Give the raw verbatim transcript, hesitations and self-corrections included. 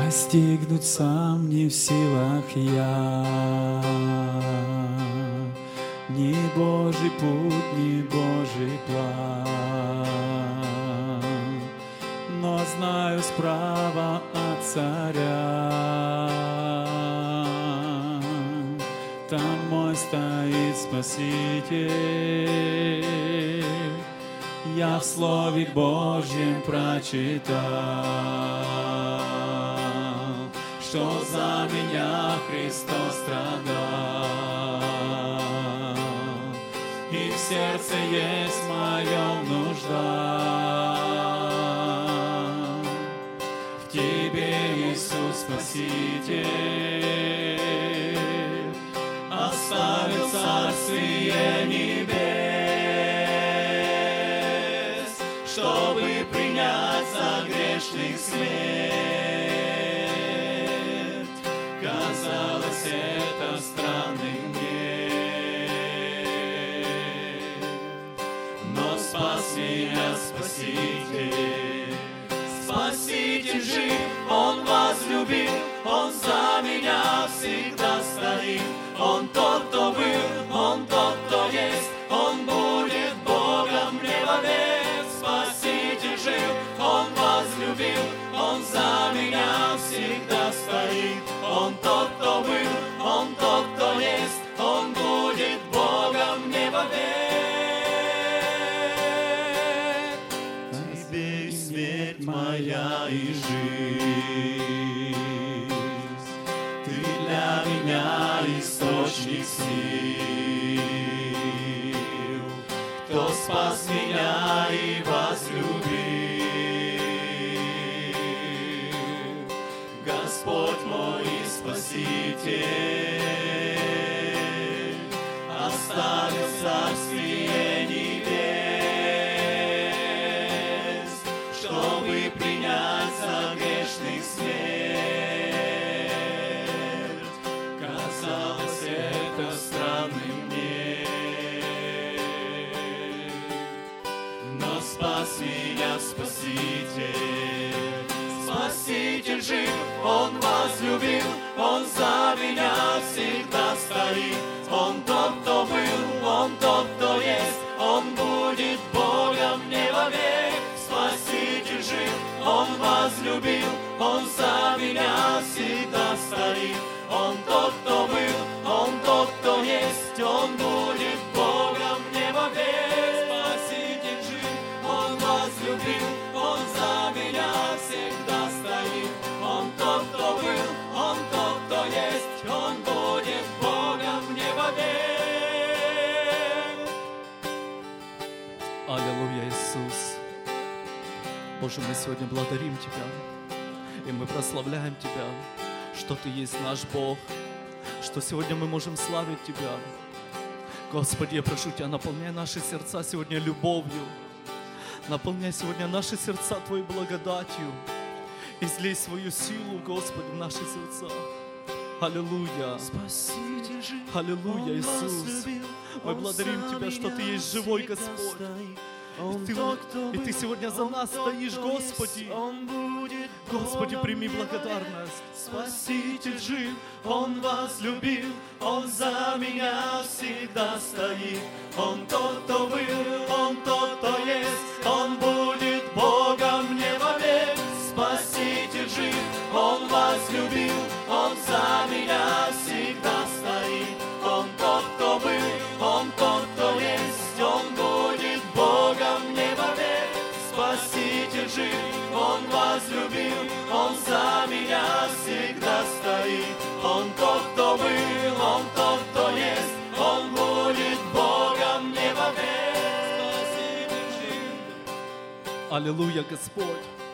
Постигнуть сам не в силах я. Ни Божий путь, ни Божий план, но знаю справа от царя, там мой стоит Спаситель. Я в Слове Божьем прочитал, что за меня Христос страдал, и в сердце есть моя нужда. В Тебе, Иисус Спаситель, оставил Царствие Небес, чтобы принять за грешных смерть. Казалось это странным мне, но спас меня Спаситель. Спаситель жив, Он возлюбил, Он за меня всегда стоит. Он тот, кто был, Он тот, кто есть, Он будет Богом мне вовек. Спаситель жив, Он возлюбил, Он за меня всегда стоит. Он тот, кто был, Он тот, кто есть, Он будет Богом мне вовек. Тебе и смерть моя, и жизнь, Ты для меня источник сил, кто спас меня и возлюбил. Господь мой Спаситель, оставил Царствие Небес, чтобы принять за грешных смерть. Казалось это странным мне, но спас меня Спаситель. Спаситель жив, Он возлюбил, Он за меня всегда стоит. Он тот, кто был, Он тот, кто есть, Он будет Богом мне вовек. Спаситель жив, Он возлюбил, Он за меня всегда стоит. Он тот, кто был, Он тот, кто есть, Он будет Богом мне вовек. Спаситель жив, Он возлюбил, Он за меня всегда стоит. Он тот, кто был, Он тот, кто есть, Он будет Богом мне вовек. Аллилуйя, Иисус. Боже, мы сегодня благодарим Тебя, и мы прославляем Тебя, что Ты есть наш Бог, что сегодня мы можем славить Тебя. Господи, я прошу Тебя, наполняй наши сердца сегодня любовью, наполняй сегодня наши сердца Твоей благодатью, излей свою силу, Господи, в наши сердца. Аллилуйя. Аллилуйя, Иисус. Мы благодарим Тебя, что Ты есть живой Господь. И ты, и Ты сегодня за нас стоишь, Господи. Господи, прими благодарность. Спаситель жив, Он возлюбил, Он за меня всегда стоит. Он тот, кто был, Он тот, кто есть, Он будет Богом мне вовек. Спаситель жив, Он возлюбил, Он за меня всегда стоит. Он тот, кто был, Он тот, кто есть, Он будет Богом мне вовек. Спаситель жив, Он возлюбил, Он за меня всегда стоит. Он тот, кто был, Он тот, кто есть, Он будет Богом мне вовек. Спаситель жив. Аллилуйя, Господь.